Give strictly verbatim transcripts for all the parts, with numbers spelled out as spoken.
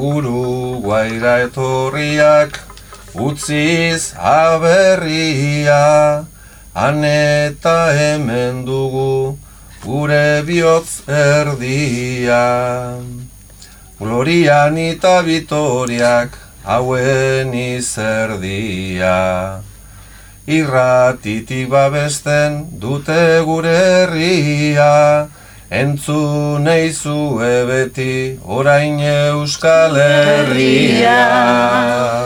Uruguaira etorriak utziz aberria, han eta hemen dugu gure bihotz erdia. Glorian eta Vitoriak hauen izerdia, irratitik babesten dute gure herria, entzun eizue beti orain Euskal Herria.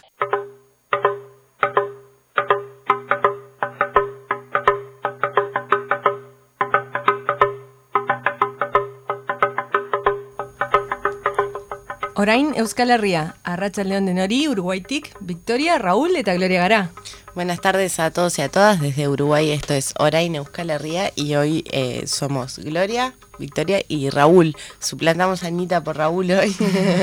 Orain Euskal Herria, arratsaldeon denori, Uruguaitik, Victoria, Raúl eta Gloria gara. Buenas tardes a todos y a todas desde Uruguay, esto es Orain Euskal Herria y hoy eh, somos Gloria, Victoria y Raúl. Suplantamos a Anita por Raúl hoy.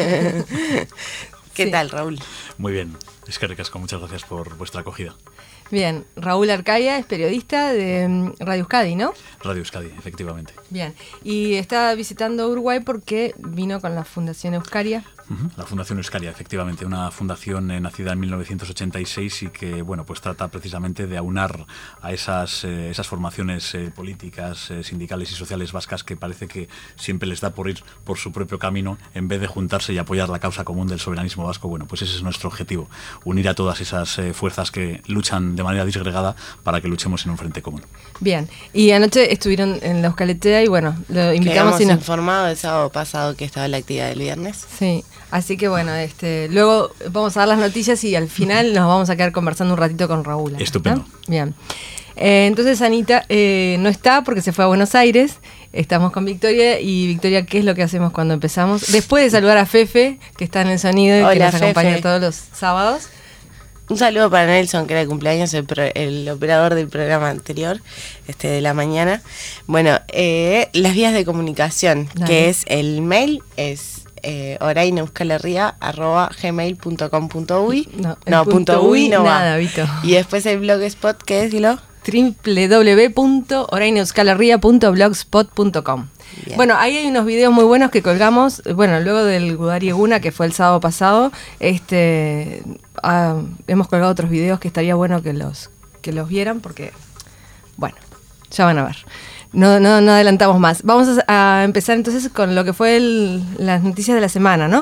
¿Qué sí. tal, Raúl? Muy bien, es que ricasco, muchas gracias por vuestra acogida. Bien, Raúl Arcaya es periodista de Radio Euskadi, ¿no? Radio Euskadi, efectivamente. Bien, y está visitando Uruguay porque vino con la Fundación Euskaria. Uh-huh. La Fundación Euskaria, efectivamente, una fundación eh, nacida en mil novecientos ochenta y seis y que, bueno, pues trata precisamente de aunar a esas, eh, esas formaciones eh, políticas, eh, sindicales y sociales vascas que parece que siempre les da por ir por su propio camino en vez de juntarse y apoyar la causa común del soberanismo vasco. Bueno, pues ese es nuestro objetivo, unir a todas esas eh, fuerzas que luchan de manera disgregada para que luchemos en un frente común. Bien, y anoche estuvieron en la Euskaletea y bueno, lo invitamos. Quedamos y nos... informados el sábado pasado que estaba la actividad del viernes. Sí. Así que bueno, este, luego vamos a dar las noticias y al final nos vamos a quedar conversando un ratito con Raúl. Estupendo. ¿No? Bien. Eh, entonces Anita eh, no está porque se fue a Buenos Aires. Estamos con Victoria. Y Victoria, ¿qué es lo que hacemos cuando empezamos? Después de saludar a Fefe, que está en el sonido y Hola, que nos Fefe. acompaña todos los sábados. Un saludo para Nelson, que era el cumpleaños, el, pro, el operador del programa anterior, este de la mañana. Bueno, eh, las vías de comunicación, Dale. que es el mail, es... Eh, oraineuskalherria arroba gmail punto com punto uy no, no punto, punto uy no nada, va Vito. Y después el blogspot, ¿qué es, Dilo? doble u doble u doble u punto oraineuskalherria punto blogspot punto com. Bueno, ahí hay unos videos muy buenos que colgamos, bueno, luego del Gudari Eguna, que fue el sábado pasado, este uh, hemos colgado otros videos que estaría bueno que los, que los vieran porque, bueno, ya van a ver. No, no, no adelantamos más. Vamos a, a empezar entonces con lo que fue el, las noticias de la semana, ¿no?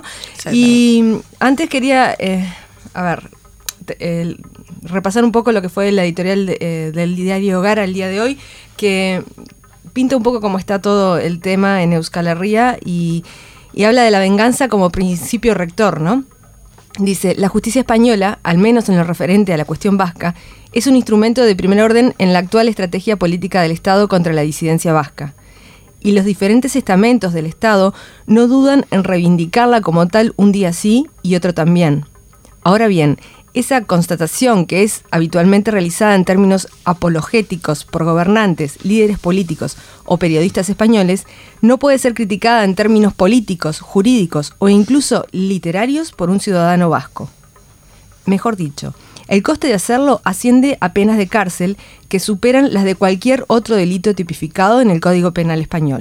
Y antes quería, eh, a ver, te, el, repasar un poco lo que fue la editorial de, eh, del diario Gara el día de hoy, que pinta un poco cómo está todo el tema en Euskal Herria y, y habla de la venganza como principio rector, ¿no? Dice, la justicia española, al menos en lo referente a la cuestión vasca, es un instrumento de primer orden en la actual estrategia política del Estado contra la disidencia vasca. Y los diferentes estamentos del Estado no dudan en reivindicarla como tal un día sí y otro también. Ahora bien, esa constatación que es habitualmente realizada en términos apologéticos por gobernantes, líderes políticos o periodistas españoles, no puede ser criticada en términos políticos, jurídicos o incluso literarios por un ciudadano vasco. Mejor dicho, el coste de hacerlo asciende a penas de cárcel que superan las de cualquier otro delito tipificado en el Código Penal español.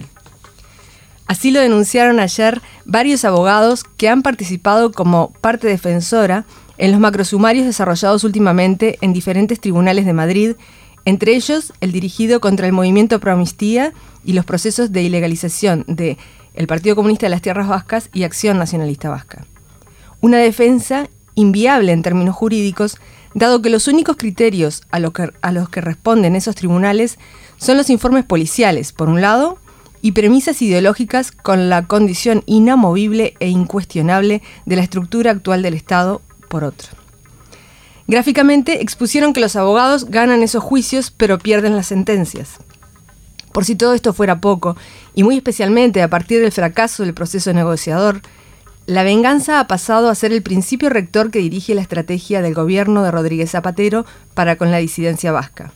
Así lo denunciaron ayer varios abogados que han participado como parte defensora en los macrosumarios desarrollados últimamente en diferentes tribunales de Madrid, entre ellos el dirigido contra el Movimiento Pro Amnistía y los procesos de ilegalización de el Partido Comunista de las Tierras Vascas y Acción Nacionalista Vasca. Una defensa inviable en términos jurídicos, dado que los únicos criterios a los que, a los que responden esos tribunales son los informes policiales, por un lado, y premisas ideológicas con la condición inamovible e incuestionable de la estructura actual del Estado, por otro. Gráficamente expusieron que los abogados ganan esos juicios pero pierden las sentencias. Por si todo esto fuera poco, y muy especialmente a partir del fracaso del proceso negociador, la venganza ha pasado a ser el principio rector que dirige la estrategia del gobierno de Rodríguez Zapatero para con la disidencia vasca.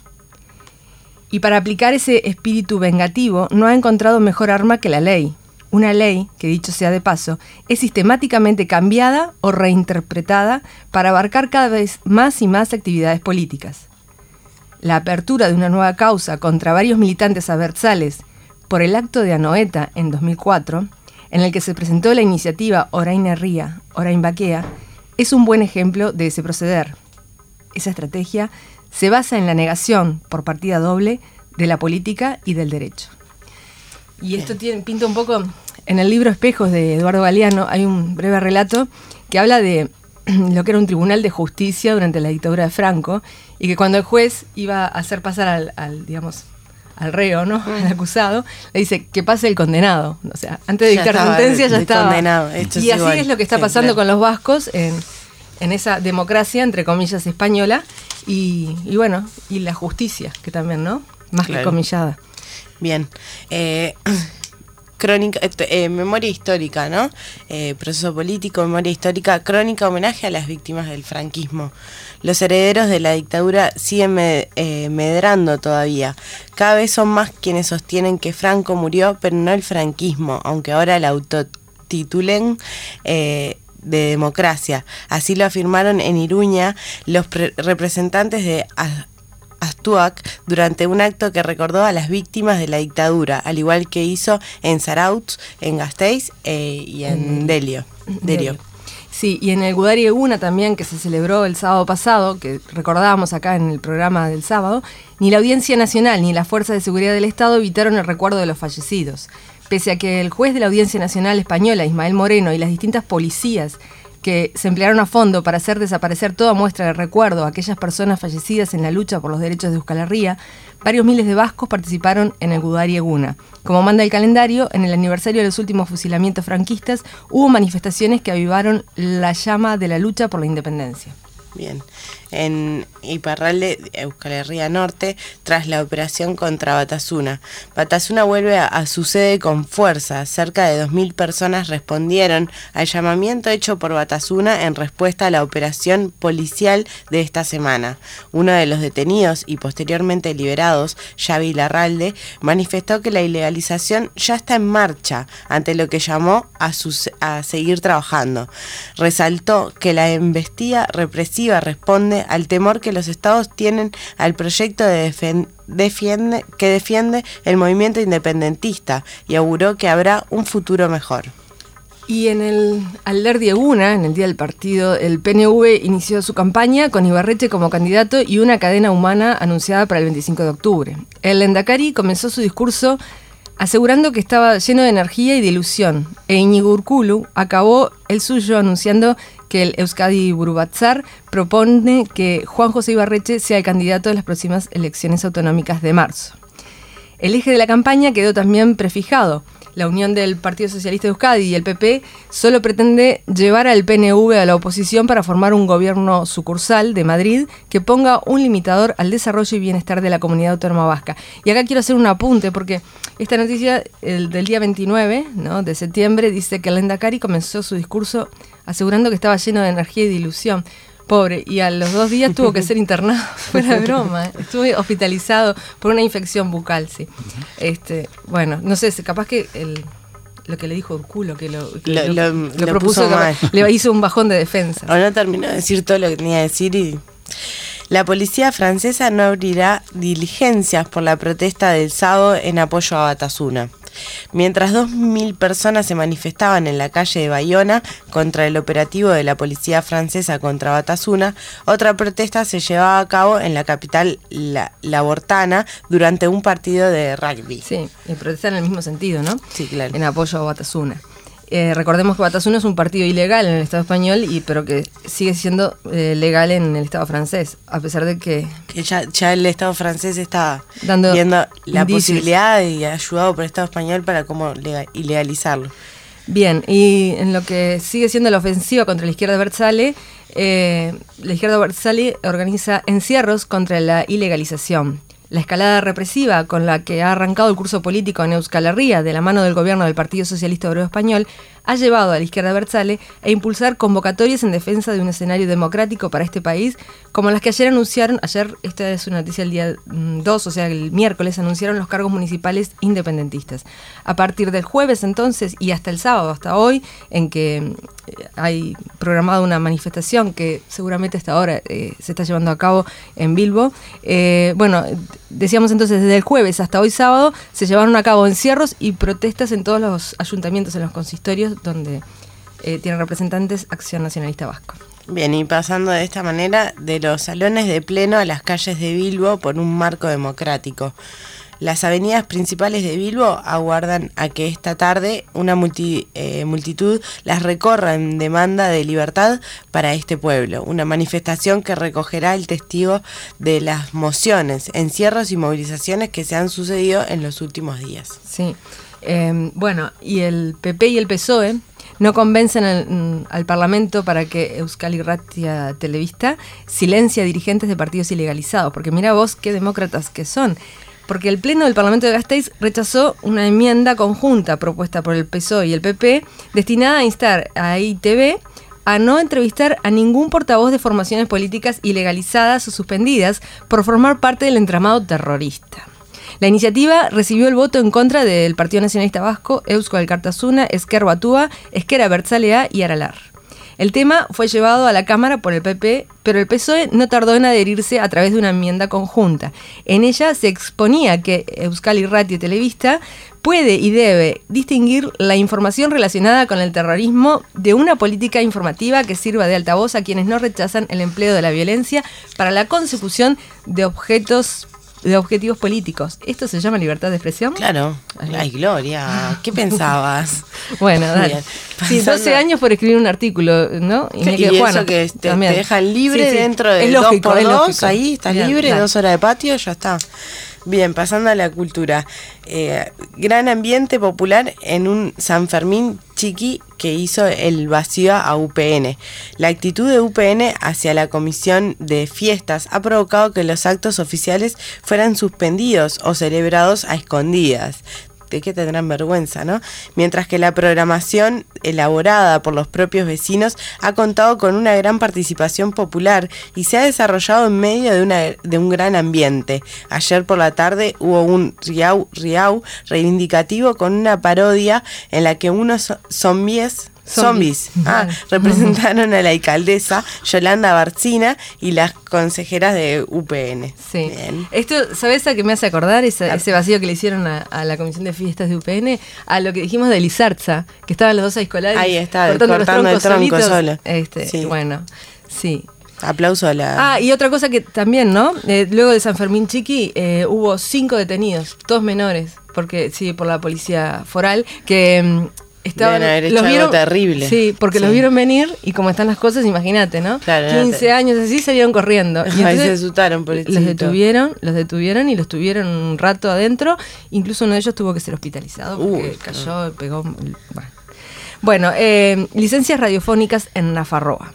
Y para aplicar ese espíritu vengativo no ha encontrado mejor arma que la ley. Una ley, que dicho sea de paso, es sistemáticamente cambiada o reinterpretada para abarcar cada vez más y más actividades políticas. La apertura de una nueva causa contra varios militantes aversales por el acto de Anoeta en dos mil cuatro, en el que se presentó la iniciativa Orain Herria, Orain Bakea, es un buen ejemplo de ese proceder. Esa estrategia se basa en la negación por partida doble de la política y del derecho. Y esto tiene, pinta un poco, en el libro Espejos de Eduardo Galeano hay un breve relato que habla de lo que era un tribunal de justicia durante la dictadura de Franco, y que cuando el juez iba a hacer pasar al, al digamos, al reo, ¿no? Al acusado, le dice que pase el condenado. O sea, antes de dictar sentencia ya estaba. Condenado. Esto y es así igual. es lo que está Sí, pasando claro. con los vascos en, en esa democracia, entre comillas, española, y, y bueno, y la justicia, que también, ¿no? Más Claro. que comillada. Bien. Eh, crónica, eh, memoria histórica, ¿no? Eh, proceso político, memoria histórica, crónica, homenaje a las víctimas del franquismo. Los herederos de la dictadura siguen med- eh, medrando todavía. Cada vez son más quienes sostienen que Franco murió, pero no el franquismo, aunque ahora la autotitulen eh, de democracia. Así lo afirmaron en Iruña los pre- representantes de A- Astuac durante un acto que recordó a las víctimas de la dictadura, al igual que hizo en Zarautz, en Gasteiz eh, y en Delio. Derio. Sí, y en el Gudari Eguna también, que se celebró el sábado pasado, que recordábamos acá en el programa del sábado, ni la Audiencia Nacional ni la Fuerza de Seguridad del Estado evitaron el recuerdo de los fallecidos. Pese a que el juez de la Audiencia Nacional Española, Ismael Moreno, y las distintas policías que se emplearon a fondo para hacer desaparecer toda muestra de recuerdo a aquellas personas fallecidas en la lucha por los derechos de Euskal Herria, varios miles de vascos participaron en el Gudari Eguna. Como manda el calendario, en el aniversario de los últimos fusilamientos franquistas, hubo manifestaciones que avivaron la llama de la lucha por la independencia. Bien. En Iparralde, Euskal Herria Norte, tras la operación contra Batasuna. Batasuna vuelve a, a su sede con fuerza. Cerca de dos mil personas respondieron al llamamiento hecho por Batasuna en respuesta a la operación policial de esta semana. Uno de los detenidos y posteriormente liberados, Xavi Larralde, manifestó que la ilegalización ya está en marcha, ante lo que llamó a, sus, a seguir trabajando. Resaltó que la embestida represiva responde al temor que los estados tienen al proyecto de defen- defiende, que defiende el movimiento independentista, y auguró que habrá un futuro mejor. Y en el Alderdi Eguna, en el día del partido, el P N V inició su campaña con Ibarretxe como candidato y una cadena humana anunciada para el veinticinco de octubre. El Lehendakari comenzó su discurso asegurando que estaba lleno de energía y de ilusión, e Iñigo Urkullu acabó el suyo anunciando que el Euskadi Buru Batzar propone que Juan José Ibarretxe sea el candidato de las próximas elecciones autonómicas de marzo. El eje de la campaña quedó también prefijado. La unión del Partido Socialista de Euskadi y el P P solo pretende llevar al P N V a la oposición para formar un gobierno sucursal de Madrid que ponga un limitador al desarrollo y bienestar de la comunidad autónoma vasca. Y acá quiero hacer un apunte porque esta noticia el del día veintinueve, ¿no?, de septiembre dice que el Lehendakari comenzó su discurso asegurando que estaba lleno de energía y de ilusión. Pobre, y a los dos días tuvo que ser internado, fuera de broma, ¿eh? Estuvo hospitalizado por una infección bucal, sí. Este, bueno, no sé, capaz que el, lo que le dijo Urkullu, que lo, que Lo- lo, lo- lo lo propuso, puso mal. le hizo un bajón de defensa. O no terminó de decir todo lo que tenía que decir y... La policía francesa no abrirá diligencias por la protesta del sábado en apoyo a Batasuna. Mientras dos mil personas se manifestaban en la calle de Bayona contra el operativo de la policía francesa contra Batasuna, otra protesta se llevaba a cabo en la capital la, labortana durante un partido de rugby. Sí, y protestar en el mismo sentido, ¿no? Sí, claro. En apoyo a Batasuna. Eh, recordemos que Batasuna es un partido ilegal en el Estado español, y pero que sigue siendo eh, legal en el Estado francés, a pesar de que... Que ya, ya el Estado francés está Dando viendo la indicios. posibilidad y ayudado por el Estado español para cómo lega- ilegalizarlo. Bien, y en lo que sigue siendo la ofensiva contra la izquierda Bertzale, eh, la izquierda Bertzale organiza encierros contra la ilegalización. La escalada represiva con la que ha arrancado el curso político en Euskal Herria de la mano del gobierno del Partido Socialista Obrero Español ha llevado a la izquierda Bertzale a impulsar convocatorias en defensa de un escenario democrático para este país, como las que ayer anunciaron, ayer, esta es una noticia del día dos, o sea, el miércoles, anunciaron los cargos municipales independentistas. A partir del jueves entonces y hasta el sábado, hasta hoy, en que hay programada una manifestación que seguramente hasta ahora eh, se está llevando a cabo en Bilbo. Eh, bueno, decíamos entonces, desde el jueves hasta hoy sábado se llevaron a cabo encierros y protestas en todos los ayuntamientos, en los consistorios donde eh, tienen representantes Acción Nacionalista Vasco. Bien, y pasando de esta manera de los salones de pleno a las calles de Bilbo por un marco democrático. Las avenidas principales de Bilbo aguardan a que esta tarde una multi, eh, multitud las recorra en demanda de libertad para este pueblo. Una manifestación que recogerá el testigo de las mociones, encierros y movilizaciones que se han sucedido en los últimos días. Sí, eh, bueno, y el P P y el P S O E no convencen al, al Parlamento para que Euskal Irratia Telebista silencie a dirigentes de partidos ilegalizados, porque mira vos qué demócratas que son. Porque el Pleno del Parlamento de Gasteiz rechazó una enmienda conjunta propuesta por el P S O E y el P P destinada a instar a I T V a no entrevistar a ningún portavoz de formaciones políticas ilegalizadas o suspendidas por formar parte del entramado terrorista. La iniciativa recibió el voto en contra del Partido Nacionalista Vasco, Eusko Alkartasuna, Ezker Batua, Ezker Abertzalea y Aralar. El tema fue llevado a la Cámara por el P P, pero el P S O E no tardó en adherirse a través de una enmienda conjunta. En ella se exponía que Euskal Irratia Telebista puede y debe distinguir la información relacionada con el terrorismo de una política informativa que sirva de altavoz a quienes no rechazan el empleo de la violencia para la consecución de objetos de objetivos políticos. ¿Esto se llama libertad de expresión? Claro. Ay, Gloria, ¿qué pensabas? Bueno, dale. Sí, doce años por escribir un artículo, ¿no? Y, y eso que te, te dejan libre, sí, sí, dentro de dos por dos, ahí estás Bien, libre, dale. Dos horas de patio, ya está. Bien, pasando a la cultura. Eh, gran ambiente popular en un San Fermín chiqui que hizo el vacío a U P N. La actitud de U P N hacia la comisión de fiestas ha provocado que los actos oficiales fueran suspendidos o celebrados a escondidas. De que tendrán vergüenza, ¿no? Mientras que la programación elaborada por los propios vecinos ha contado con una gran participación popular y se ha desarrollado en medio de, una, de un gran ambiente. Ayer por la tarde hubo un riau, riau reivindicativo con una parodia en la que unos zombies... Zombies, ah, representaron a la alcaldesa Yolanda Barcina y las consejeras de U P N. Sí. Bien. Esto, ¿sabes a qué me hace acordar? Ese, ese vacío que le hicieron a, a la comisión de fiestas de U P N, a lo que dijimos de Lizarza, que estaban los dos escolares ahí está, cortando, cortando el tronco solitos. Solo. Este, sí. Bueno, sí. Aplauso a la... Ah, y otra cosa que también, ¿no? Eh, luego de San Fermín Chiqui eh, hubo cinco detenidos, todos menores, porque sí, por la policía foral, que... Estaban, Deben haber hecho los vieron, algo terrible. Sí, porque sí. Los vieron venir y como están las cosas, imagínate, ¿no? Claro, quince no años así salieron corriendo. Y ahí se asustaron por el Los detuvieron, los detuvieron y los tuvieron un rato adentro. Incluso uno de ellos tuvo que ser hospitalizado porque Uy, cayó, no. pegó. Bueno, bueno eh, licencias radiofónicas en Nafarroa.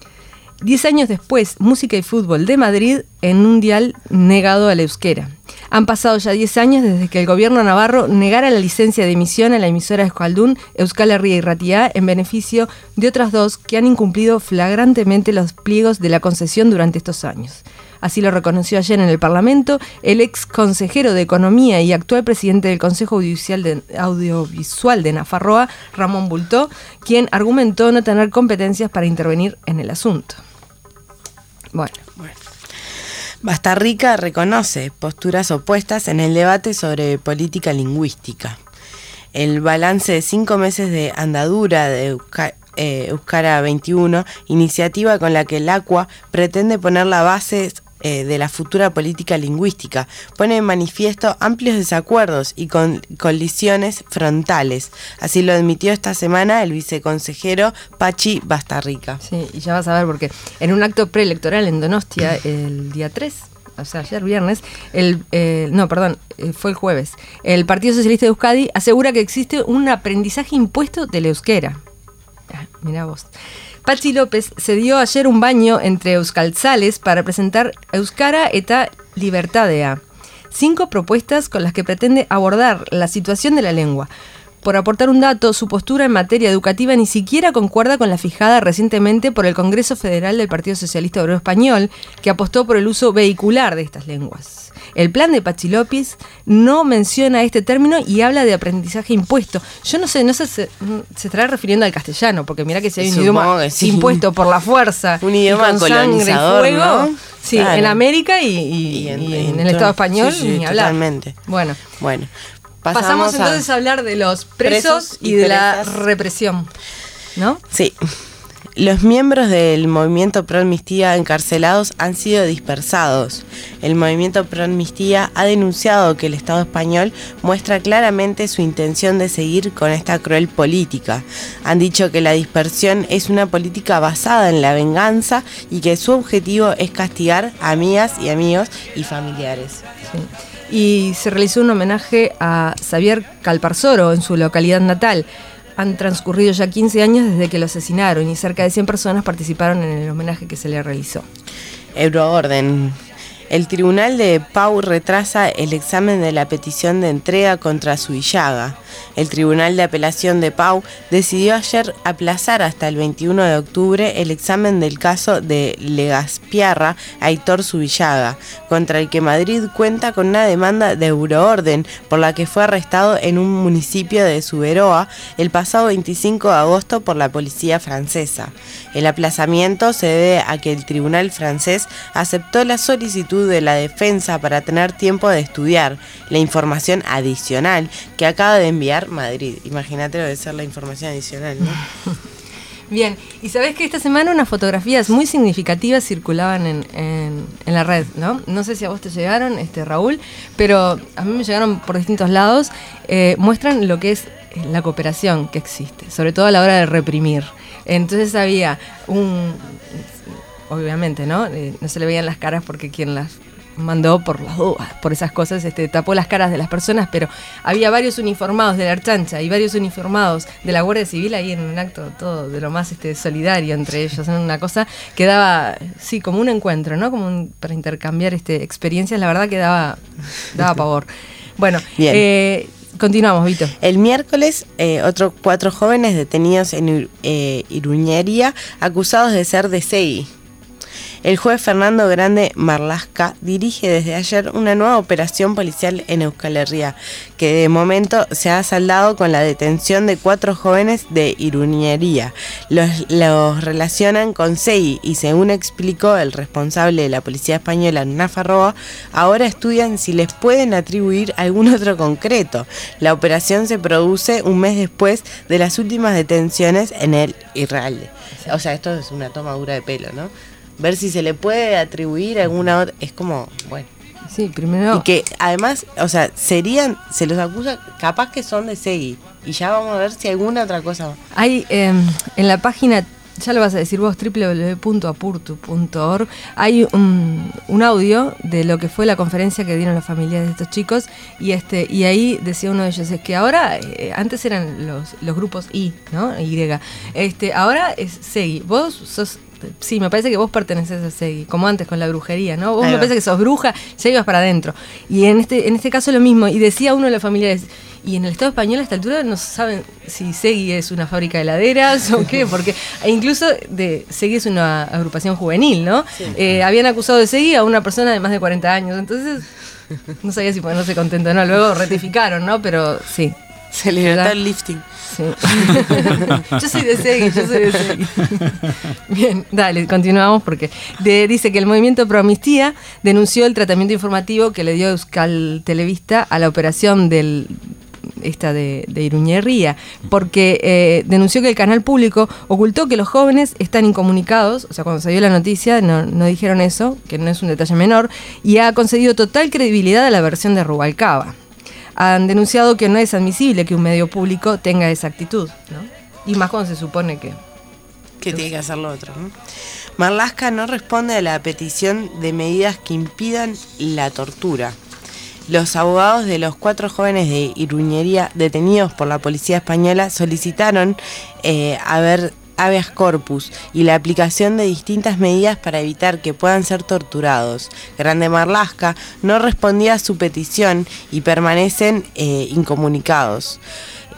Diez años después, Música y Fútbol de Madrid en un dial negado al euskera. Han pasado ya diez años desde que el gobierno navarro negara la licencia de emisión a la emisora Euskaldun, Euskal Herria Irratia, en beneficio de otras dos que han incumplido flagrantemente los pliegos de la concesión durante estos años. Así lo reconoció ayer en el Parlamento el ex consejero de Economía y actual presidente del Consejo Audiovisual de, Audiovisual de Nafarroa, Ramón Bultó, quien argumentó no tener competencias para intervenir en el asunto. Bueno, bueno. Bastarrica reconoce posturas opuestas en el debate sobre política lingüística. El balance de cinco meses de andadura de Euskara, eh, Euskara veintiuno, iniciativa con la que el ACUA pretende poner la base eh, de la futura política lingüística, pone en manifiesto amplios desacuerdos y con colisiones frontales. Así lo admitió esta semana el viceconsejero Pachi Bastarrica. Sí, y ya vas a ver porque en un acto preelectoral en Donostia el día tres, o sea, ayer viernes, el, eh, no, perdón, eh, fue el jueves, el Partido Socialista de Euskadi asegura que existe un aprendizaje impuesto del euskera. Ah, mirá vos. Patxi López se dio ayer un baño entre euskaltzales para presentar Euskara eta Libertadea, cinco propuestas con las que pretende abordar la situación de la lengua. por aportar un dato, su postura en materia educativa ni siquiera concuerda con la fijada recientemente por el Congreso Federal del Partido Socialista Obrero Español, que apostó por el uso vehicular de estas lenguas. El plan de Patxi López no menciona este término y habla de aprendizaje impuesto. Yo no sé, no sé, se, se estará refiriendo al castellano, porque mira que si hay un Supongo idioma sí. impuesto por la fuerza, un idioma y con colonizador, sangre y fuego, ¿no? Sí, Claro. en América y, y, Y en- y en, en el Estado todo- español, sí, sí, ni hablar. totalmente. Bueno, Bueno, pasamos, pasamos, entonces a... a... hablar de los presos, Presos y, y de la presas. represión, ¿no? Sí. Los miembros del movimiento Pro Amnistía encarcelados han sido dispersados. El movimiento Pro Amnistía ha denunciado que el Estado español muestra claramente su intención de seguir con esta cruel política. Han dicho que la dispersión es una política basada en la venganza y que su objetivo es castigar a amigas y amigos y familiares. Sí. Y se realizó un homenaje a Xavier Calparsoro en su localidad natal. Han transcurrido ya quince años desde que lo asesinaron y cerca de cien personas participaron en el homenaje que se le realizó. Euroorden. El tribunal de Pau retrasa el examen de la petición de entrega contra Zubillaga. El tribunal de apelación de Pau decidió ayer aplazar hasta el veintiuno de octubre el examen del caso de Legaspiarra a Aitor Zubillaga, contra el que Madrid cuenta con una demanda de Euroorden por la que fue arrestado en un municipio de Zuberoa el pasado veinticinco de agosto por la policía francesa. El aplazamiento se debe a que el tribunal francés aceptó la solicitud de la defensa para tener tiempo de estudiar la información adicional que acaba de enviar Madrid. Imagínate lo de ser la información adicional, ¿no? Bien, y sabés que esta semana unas fotografías muy significativas circulaban en, en, en la red, ¿no? No sé si a vos te llegaron, este Raúl, pero a mí me llegaron por distintos lados. Eh, muestran lo que es la cooperación que existe, sobre todo a la hora de reprimir. Entonces había un... Obviamente, ¿no? Eh, no se le veían las caras porque quien las mandó por las dudas, por esas cosas, este, tapó las caras de las personas, pero había varios uniformados de la Archancha y varios uniformados de la Guardia Civil ahí en un acto todo de lo más este, solidario entre ellos, en una cosa que daba, sí, como un encuentro, ¿no? Como un, para intercambiar este, experiencias, la verdad que daba, daba pavor. Bueno, Bien. Eh, continuamos, Vito. El miércoles, eh, otros cuatro jóvenes detenidos en eh, Iruñería acusados de ser de S E I. El juez Fernando Grande Marlasca dirige desde ayer una nueva operación policial en Euskal Herria, que de momento se ha saldado con la detención de cuatro jóvenes de Iruñería. Los, los relacionan con S E I y, según explicó el responsable de la policía española, Nafarroa, ahora estudian si les pueden atribuir algún otro concreto. La operación se produce un mes después de las últimas detenciones en el Irralde. O sea, esto es una tomadura de pelo, ¿no? Ver si se le puede atribuir alguna otra, es como, bueno. Sí, primero... Y que además, o sea, serían, se los acusa, capaz que son de S E I. Y ya vamos a ver si alguna otra cosa más. Hay eh, en la página, ya lo vas a decir vos, doble u doble u doble u punto apurtu punto org, hay un, un audio de lo que fue la conferencia que dieron las familias de estos chicos, y este y ahí decía uno de ellos, es que ahora, eh, antes eran los, los grupos I, ¿no? Y, este, ahora es S E I, vos sos... Sí, me parece que vos perteneces a S E I, como antes con la brujería, ¿no? Vos Ahí me va. parece que sos bruja, ya ibas para adentro. Y en este en este caso lo mismo, y decía uno de los familiares, y en el Estado español a esta altura no saben si S E I es una fábrica de heladeras o qué, porque incluso de S E I es una agrupación juvenil, ¿no? Sí. Eh, habían acusado de S E I a una persona de más de cuarenta años, entonces no sabía si ponerse contento o no, luego rectificaron, ¿no? Pero sí. Se le ¿verdad? nota el lifting. Sí. Yo soy de S E I, yo soy de S E I. Bien, dale, continuamos porque de- dice que el movimiento Pro Amnistía denunció el tratamiento informativo que le dio Euskal Televista a la operación del esta de, de Iruñería, porque eh, denunció que el canal público ocultó que los jóvenes están incomunicados, o sea, cuando se dio la noticia no, no dijeron eso, que no es un detalle menor, y ha concedido total credibilidad a la versión de Rubalcaba. Han denunciado que no es admisible que un medio público tenga esa actitud, ¿no? Y más cuando se supone que... Que tiene que hacer lo otro, ¿no? Marlaska no responde a la petición de medidas que impidan la tortura. Los abogados de los cuatro jóvenes de Iruñería detenidos por la policía española solicitaron eh, haber habeas corpus y la aplicación de distintas medidas para evitar que puedan ser torturados. Grande Marlaska no respondía a su petición y permanecen eh, incomunicados.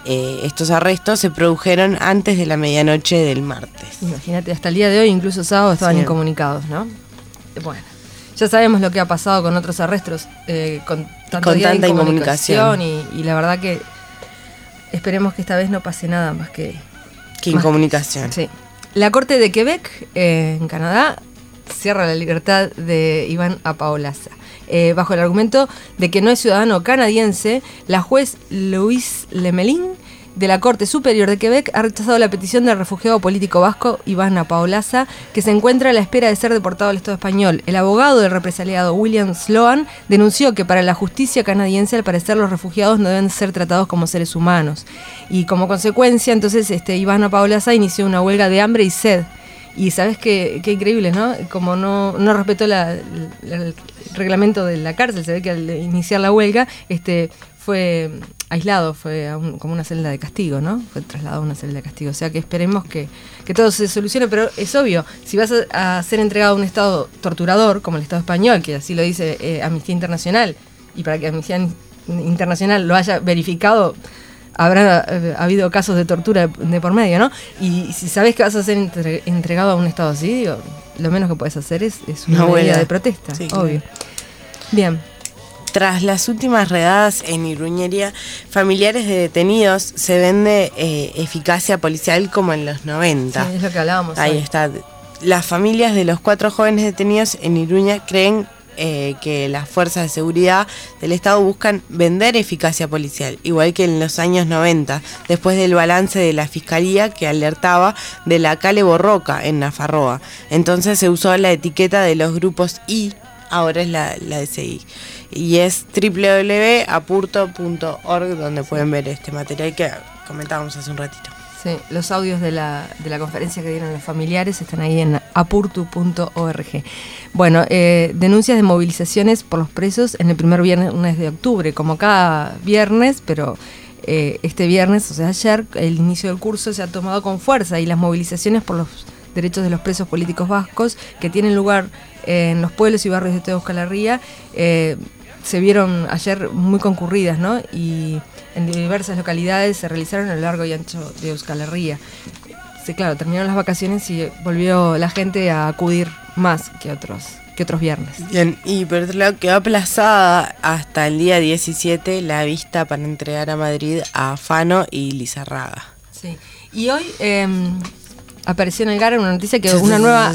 eh, estos arrestos se produjeron antes de la medianoche del martes. Imagínate, hasta el día de hoy, incluso sábado, estaban sí. incomunicados, ¿no? Bueno, ya sabemos lo que ha pasado con otros arrestos, eh, con, tanto con día tanta de incomunicación. Y, y la verdad que esperemos que esta vez no pase nada más que... Que incomunicación. Sí. La Corte de Quebec, eh, en Canadá, cierra la libertad de Iván Apaolaza. Eh, bajo el argumento de que no es ciudadano canadiense, la juez Louise Lemelin de la Corte Superior de Quebec ha rechazado la petición del refugiado político vasco Iván Apaolaza, que se encuentra a la espera de ser deportado al Estado español. El abogado del represaliado William Sloan denunció que para la justicia canadiense, al parecer, los refugiados no deben ser tratados como seres humanos. Y como consecuencia, entonces, este Iván Apaolaza inició una huelga de hambre y sed. Y sabes qué, qué increíble, ¿no? Como no, no respetó la, la, el reglamento de la cárcel, se ve que al iniciar la huelga, este fue aislado, fue a un, como una celda de castigo, ¿no? Fue trasladado a una celda de castigo. O sea que esperemos que, que todo se solucione, pero es obvio, si vas a, a ser entregado a un Estado torturador, como el Estado español, que así lo dice eh, Amnistía Internacional, y para que Amnistía Internacional lo haya verificado, habrá eh, habido casos de tortura de, de por medio, ¿no? Y si sabes que vas a ser entre, entregado a un Estado así, digo, lo menos que puedes hacer es, es una no, medida bueno. de protesta, sí, obvio. Claro. Bien. Tras las últimas redadas en Iruñería, familiares de detenidos se vende eh, eficacia policial como en los noventa. Sí, es lo que hablábamos. Ahí hoy. está. Las familias de los cuatro jóvenes detenidos en Iruña creen eh, que las fuerzas de seguridad del Estado buscan vender eficacia policial, igual que en los años noventa, después del balance de la Fiscalía que alertaba de la Cale Borroca en Nafarroa. Entonces se usó la etiqueta de los grupos I, ahora es la, la D C I. Y es doble u doble u doble u punto apurto punto org donde pueden ver este material que comentábamos hace un ratito. Sí, los audios de la, de la conferencia que dieron los familiares están ahí en apurtu punto org. Bueno, eh, denuncias de movilizaciones por los presos en el primer viernes de octubre, como cada viernes, pero eh, este viernes, o sea ayer, el inicio del curso se ha tomado con fuerza y las movilizaciones por los derechos de los presos políticos vascos que tienen lugar en los pueblos y barrios de toda Euskal Herria, eh, se vieron ayer muy concurridas, ¿no? Y en diversas localidades se realizaron a lo largo y ancho de Euskal Herria. Sí, claro, terminaron las vacaciones y volvió la gente a acudir más que otros que otros viernes. Bien, y por otro lado quedó aplazada hasta el día diecisiete la vista para entregar a Madrid a Fano y Lizarraga. Sí, y hoy eh, apareció en el Gara una noticia que una nueva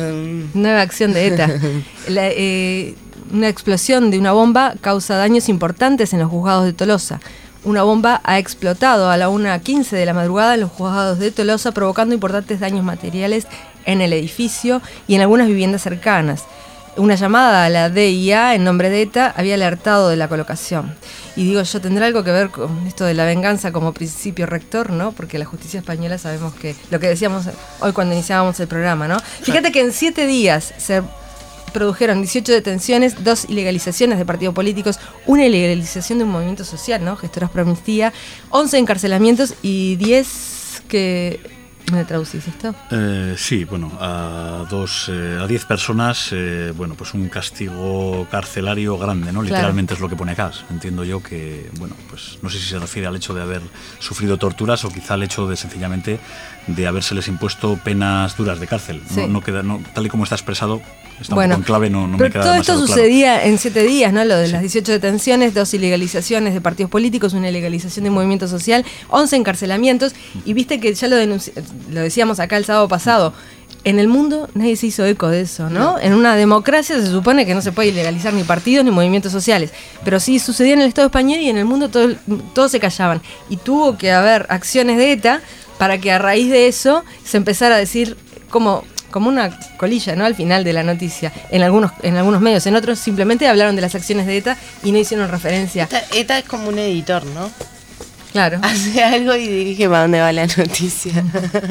nueva acción de ETA. La, eh, una explosión de una bomba causa daños importantes en los juzgados de Tolosa. Una bomba ha explotado a la una quince de la madrugada en los juzgados de Tolosa, provocando importantes daños materiales en el edificio y en algunas viviendas cercanas. Una llamada a la D I A en nombre de ETA había alertado de la colocación. Y digo yo, ¿tendrá algo que ver con esto de la venganza como principio rector, no? Porque la justicia española sabemos que, lo que decíamos hoy cuando iniciábamos el programa, ¿no? Fíjate que en siete días se produjeron dieciocho detenciones, dos ilegalizaciones de partidos políticos, una ilegalización de un movimiento social, ¿no? Gestoras Pro Amnistía, once encarcelamientos y diez que... ¿Me traducís esto? Eh, sí, bueno, a dos, eh, a diez personas, eh, bueno, pues un castigo carcelario grande, ¿no? Claro. Literalmente es lo que pone acá. Entiendo yo que, bueno, pues no sé si se refiere al hecho de haber sufrido torturas o quizá al hecho de sencillamente de habérseles impuesto penas duras de cárcel. Sí. No, no queda, no, tal y como está expresado, está bueno, un poco en clave, no, no pero me queda todo esto demasiado sucedía claro. En siete días, ¿no? Lo de sí. las dieciocho detenciones, dos ilegalizaciones de partidos políticos, una ilegalización de un movimiento social, once encarcelamientos, y viste que ya lo, denunci- lo decíamos acá el sábado pasado, en el mundo nadie se hizo eco de eso, ¿no? No. En una democracia se supone que no se puede ilegalizar ni partidos ni movimientos sociales, pero sí sucedía en el Estado español y en el mundo todo, todos se callaban, y tuvo que haber acciones de ETA para que a raíz de eso se empezara a decir como... como una colilla, ¿no? Al final de la noticia, en algunos en algunos medios, en otros simplemente hablaron de las acciones de ETA y no hicieron referencia. ETA, ETA es como un editor, ¿no? Claro. Hace algo y dirige para dónde va la noticia.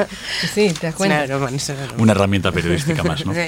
Sí, te das cuenta. Es una broma, no es una broma. Una herramienta periodística más, ¿no?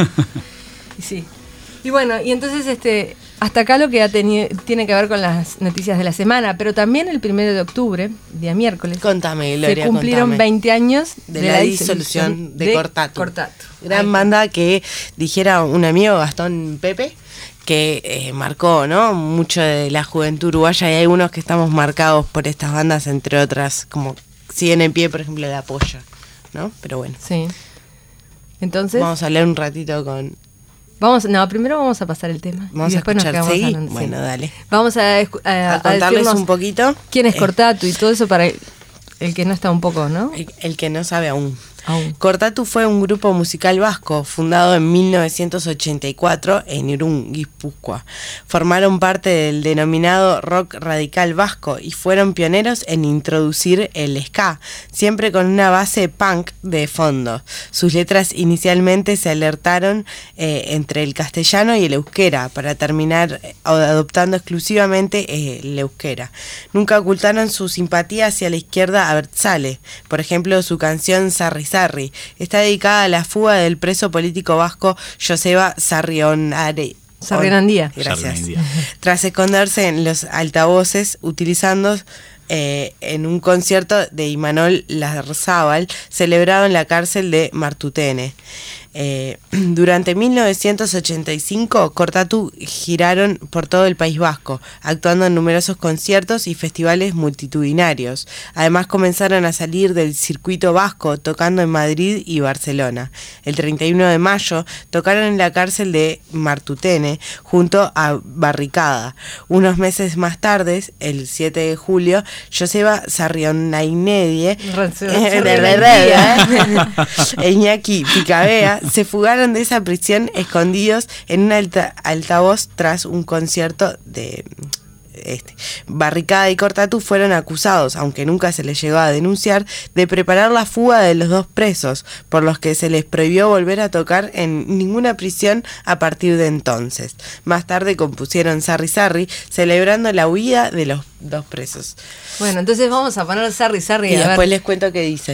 Sí. Y bueno, y entonces este hasta acá lo que ha tenido, tiene que ver con las noticias de la semana, pero también el primero de octubre, día miércoles, contame, Gloria, se cumplieron contame. veinte años de, de la, la disolución, disolución de, de Cortato. Cortato. Gran Ay, banda que dijera un amigo, Gastón Pepe, que eh, marcó, ¿no?, mucho de la juventud uruguaya, y hay unos que estamos marcados por estas bandas, entre otras, como siguen en pie, por ejemplo, La Polla, ¿no? Pero bueno. Sí. Entonces... Vamos a leer un ratito con... Vamos, no, primero vamos a pasar el tema. Vamos y después a escuchar, nos quedamos ¿sí? hablando. Bueno, sí. dale. Vamos a, a, a contarles a un poquito. ¿Quién es eh, Cortatu y todo eso para el, el que no está un poco, ¿no? El, el que no sabe aún. Aún. Cortatu fue un grupo musical vasco fundado en mil novecientos ochenta y cuatro en Irún, Guipúzcoa. Formaron parte del denominado rock radical vasco y fueron pioneros en introducir el ska, siempre con una base punk de fondo. Sus letras inicialmente se alertaron eh, entre el castellano y el euskera, para terminar eh, adoptando exclusivamente eh, el euskera. Nunca ocultaron su simpatía hacia la izquierda abertzale. Por ejemplo, su canción Sarri Sarri está dedicada a la fuga del preso político vasco Joseba Sarrionare. Sarrionandía. Gracias. Tras esconderse en los altavoces, utilizando eh, en un concierto de Imanol Larzábal, celebrado en la cárcel de Martutene. Eh, durante mil novecientos ochenta y cinco, Cortatu giraron por todo el País Vasco, actuando en numerosos conciertos y festivales multitudinarios. Además, comenzaron a salir del circuito vasco, tocando en Madrid y Barcelona. El treinta y uno de mayo tocaron en la cárcel de Martutene junto a Barricada. Unos meses más tarde, el siete de julio, Joseba Sarrionandía e Iñaki Picabea se fugaron de esa prisión escondidos en un alta, altavoz tras un concierto de... Este. Barricada y Cortatu fueron acusados, aunque nunca se les llegó a denunciar, de preparar la fuga de los dos presos, por los que se les prohibió volver a tocar en ninguna prisión a partir de entonces. Más tarde compusieron Sarri Sarri, celebrando la huida de los dos presos. Bueno, entonces vamos a poner Sarri Sarri. Y a después ver. les cuento qué dice.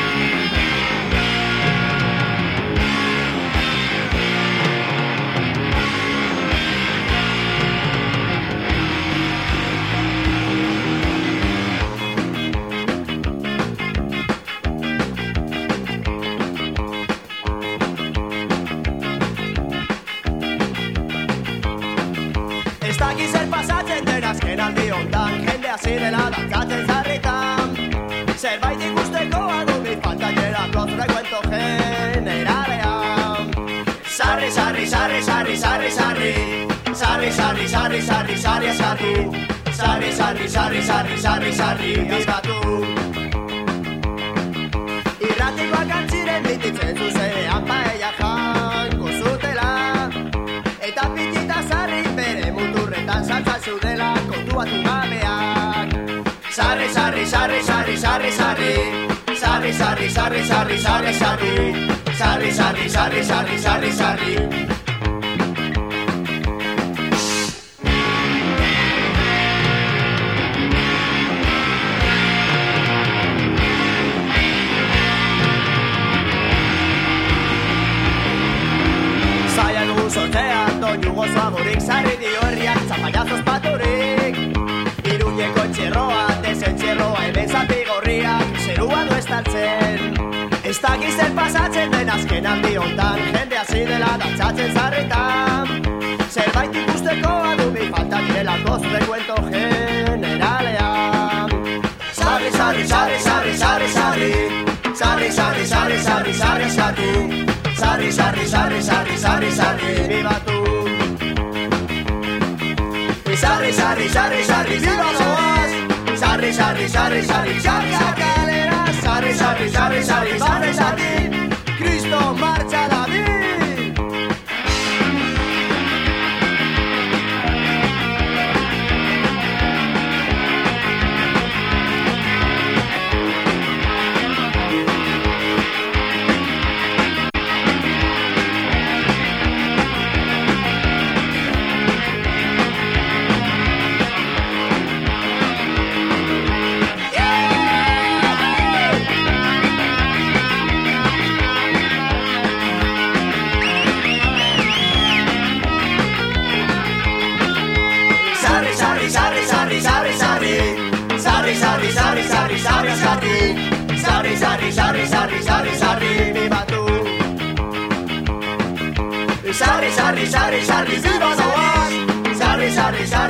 Zerbait ikusteko adumi faltaierako frekuento generalean. Sarri, sarri, sarri, sarri, sarri, sarri. Sarri, sarri, sarri, sarri, sarri, sarri. Sarri, sarri, sarri, sarri, sarri, sarri, bizkatu. Irratikoak antziren bititzen zuzenean paella janko zutela. Eta pitita sarri bere muturretan saltza zudela kontuatu gabeak. Sarri, sarri, sarri, sarri, sarri, sarri. Sarri, sarri, sarri, sarri, sarri, sarri. Sarri, sarri, sarri, sarri, sarri, sarri. Zaila dugu sortzean, doinu gozoagorik sarri dio herriak zapallazos paturik. Iruñeko etxerroa, desentxerroa, hemen zati gorriak, zerua du estaltzen. Ez dakiz zer pasatzen den azken aldi hontan, jende hasi dela dantzatzen zarritan. Zerbait ikusteko adumi falta direlako zure kuento generalean. Sarri, sarri, sarri, sarri, sarri, sarri. Sarri, sarri, sarri, sarri, sarri, sarri. Sarri, sarri, sarri, sarri, sarri, sarri, bibatu. Sarri, sarri, sarri, sarri, viva zoaz. Sarri, sarri, sarri, sarri, sarri, sakalera. Sarri, sarri, sarri, sarri, sarri, sarri. Cristo marcha David. Sarri, sarri, sarri, sarri, sarri, sarri, bibatu. Sarri, sarri, sarri, sarri, viva zoaz.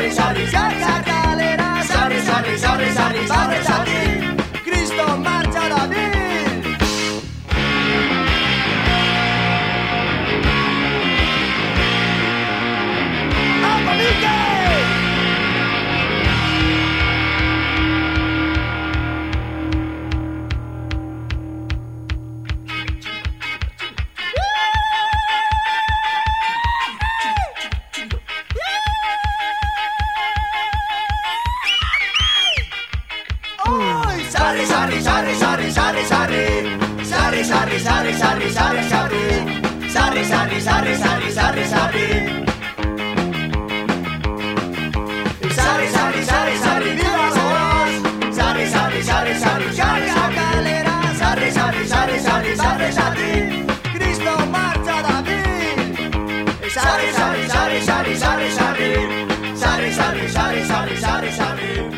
sarri, sarri, sarri, kalera, sarri, sarri, sarri, sarri, sarri, sarri, Cristo marcha David. ¡Apalique! Sarri, sarri, sarri, sarri, sarri, sarri, sarri, sarri, sarri, sarri, sarri, sarri, sarri, sarri, sarri, sarri, sarri, sarri. Sarri, sarri, sarri, sarri, viva vos. Sarri, sarri, sarri, sarri, sarri, calera. Sarri, sarri, sarri, sarri, sarri, sarri, Cristo marcha David. Sarri, sarri, sarri, sarri, sarri, sarri, sarri, sarri, sarri, sarri, sarri, sarri.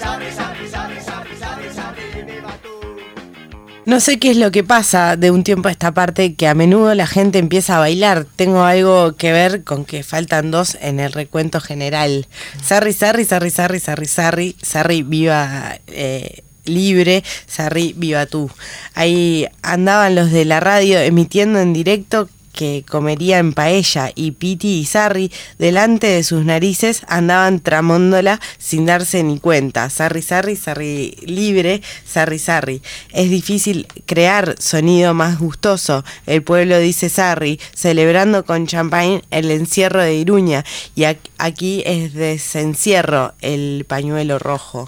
No sé qué es lo que pasa de un tiempo a esta parte que a menudo la gente empieza a bailar. Tengo algo que ver con que faltan dos en el recuento general. Sarri, sarri, sarri, sarri, sarri, sarri, sarri, viva eh, libre, sarri, viva tú. Ahí andaban los de la radio emitiendo en directo que comerían paella, y Piti y Sarri delante de sus narices andaban tramándola sin darse ni cuenta. Sarri, sarri, sarri libre, sarri, sarri. Es difícil crear sonido más gustoso. El pueblo dice sarri, celebrando con champagne el encierro de Iruña, y aquí es desencierro el pañuelo rojo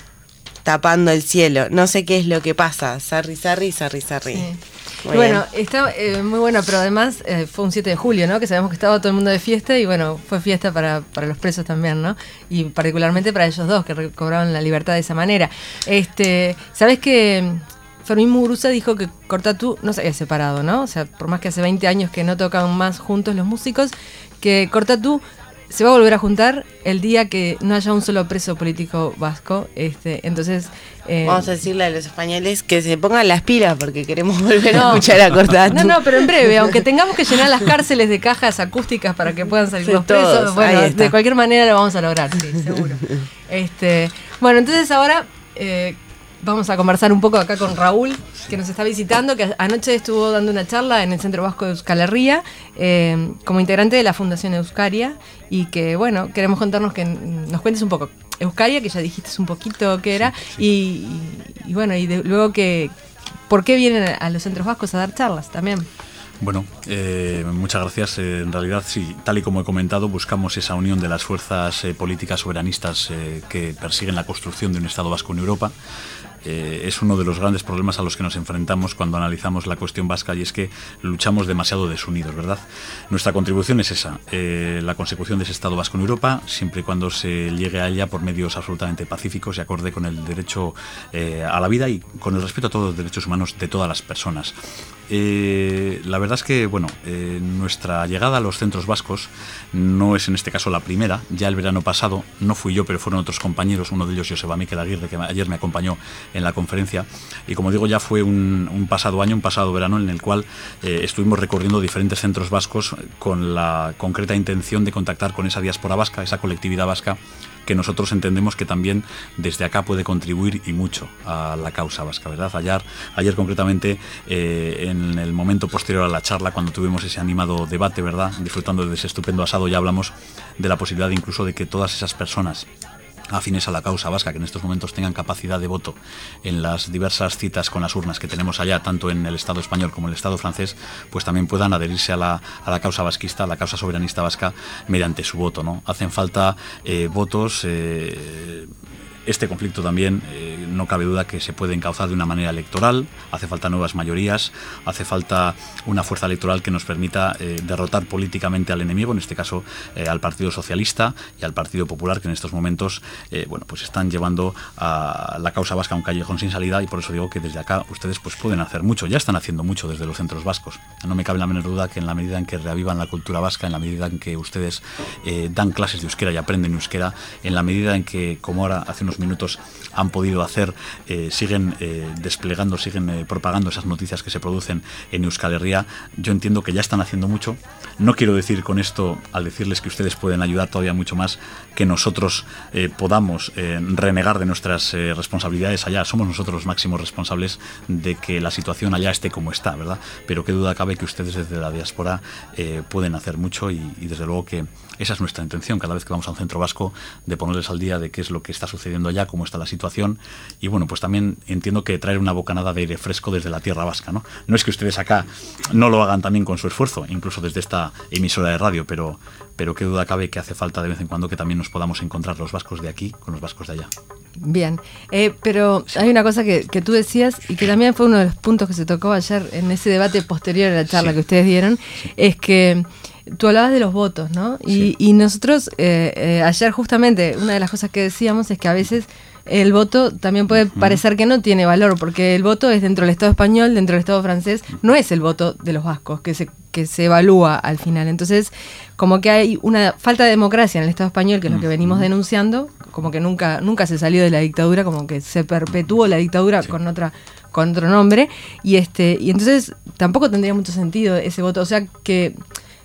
tapando el cielo. No sé qué es lo que pasa. Sarri, sarri, sarri, sarri. Sí. Bueno, está eh, muy bueno, pero además eh, fue un siete de julio, ¿no? Que sabemos que estaba todo el mundo de fiesta y bueno, fue fiesta para, para los presos también, ¿no? Y particularmente para ellos dos, que recobraron la libertad de esa manera. Este, ¿sabés que Fermín Muguruza dijo que Cortatú no se había separado, ¿no? O sea, por más que hace veinte años que no tocan más juntos los músicos, que Cortatú se va a volver a juntar el día que no haya un solo preso político vasco. Este, entonces eh, vamos a decirle a los españoles que se pongan las pilas porque queremos volver no, a escuchar a Cortatú. No, no, pero en breve, aunque tengamos que llenar las cárceles de cajas acústicas para que puedan salir sí, los presos, todos, bueno, de cualquier manera lo vamos a lograr, sí, seguro. Este, bueno, entonces ahora eh, vamos a conversar un poco acá con Raúl, que nos está visitando, que anoche estuvo dando una charla en el Centro Vasco de Euskal Herria, eh, como integrante de la Fundación Euskaria, y que, bueno, queremos contarnos que nos cuentes un poco Euskaria, que ya dijiste un poquito qué era, sí, sí. Y, y bueno, y de, luego que, ¿por qué vienen a los centros vascos a dar charlas también? Bueno, eh, muchas gracias. Eh, en realidad, sí, tal y como he comentado, buscamos esa unión de las fuerzas eh, políticas soberanistas eh, que persiguen la construcción de un Estado vasco en Europa. Eh, es uno de los grandes problemas a los que nos enfrentamos cuando analizamos la cuestión vasca, y es que luchamos demasiado desunidos, ¿verdad? Nuestra contribución es esa, eh, la consecución de ese Estado vasco en Europa, siempre y cuando se llegue a ella por medios absolutamente pacíficos y acorde con el derecho eh, a la vida y con el respeto a todos los derechos humanos de todas las personas. Eh, la verdad es que, bueno, eh, nuestra llegada a los centros vascos no es en este caso la primera. Ya el verano pasado, no fui yo, pero fueron otros compañeros, uno de ellos Joseba Mikel Aguirre, que ayer me acompañó en la conferencia, y como digo, ya fue un, un pasado año, un pasado verano en el cual eh, estuvimos recorriendo diferentes centros vascos con la concreta intención de contactar con esa diáspora vasca, esa colectividad vasca, que nosotros entendemos que también desde acá puede contribuir y mucho a la causa vasca, ¿verdad? Ayer, ayer concretamente, eh, en el momento posterior a la charla, cuando tuvimos ese animado debate, ¿verdad? Disfrutando de ese estupendo asado, ya hablamos de la posibilidad incluso de que todas esas personas afines a la causa vasca, que en estos momentos tengan capacidad de voto en las diversas citas con las urnas que tenemos allá, tanto en el Estado español como en el Estado francés, pues también puedan adherirse a la, a la causa vasquista, a la causa soberanista vasca, mediante su voto, ¿no? Hacen falta eh, votos. Eh, Este conflicto también, eh, no cabe duda que se puede encauzar de una manera electoral, hace falta nuevas mayorías, hace falta una fuerza electoral que nos permita eh, derrotar políticamente al enemigo, en este caso eh, al Partido Socialista y al Partido Popular, que en estos momentos eh, bueno, pues están llevando a la causa vasca a un callejón sin salida, y por eso digo que desde acá ustedes pues pueden hacer mucho, ya están haciendo mucho desde los centros vascos. No me cabe la menor duda que en la medida en que reavivan la cultura vasca, en la medida en que ustedes eh, dan clases de euskera y aprenden euskera, en la medida en que, como ahora hace unos unos minutos han podido hacer, eh, siguen eh, desplegando, siguen eh, propagando esas noticias que se producen en Euskal Herria. Yo entiendo que ya están haciendo mucho. No quiero decir con esto, al decirles que ustedes pueden ayudar todavía mucho más, que nosotros eh, podamos eh, renegar de nuestras eh, responsabilidades allá. Somos nosotros los máximos responsables de que la situación allá esté como está, ¿verdad? Pero qué duda cabe que ustedes desde la diáspora eh, pueden hacer mucho y, y desde luego que esa es nuestra intención cada vez que vamos a un centro vasco, de ponerles al día de qué es lo que está sucediendo allá, cómo está la situación. Y bueno, pues también entiendo que traer una bocanada de aire fresco desde la tierra vasca, ¿no? No es que ustedes acá no lo hagan también con su esfuerzo, incluso desde esta emisora de radio, pero, pero qué duda cabe que hace falta de vez en cuando que también nos podamos encontrar los vascos de aquí con los vascos de allá. Bien, eh, pero hay una cosa que, que tú decías y que también fue uno de los puntos que se tocó ayer en ese debate posterior a la charla sí. que ustedes dieron, sí. es que tú hablabas de los votos, ¿no? Y, sí. y nosotros eh, eh, ayer justamente una de las cosas que decíamos es que a veces el voto también puede uh-huh. parecer que no tiene valor, porque el voto es dentro del Estado español, dentro del Estado francés, no es el voto de los vascos que se que se evalúa al final. Entonces, como que hay una falta de democracia en el Estado español, que es lo que venimos denunciando, como que nunca nunca se salió de la dictadura, como que se perpetuó la dictadura sí. con otra con otro nombre, y este y entonces tampoco tendría mucho sentido ese voto, o sea que,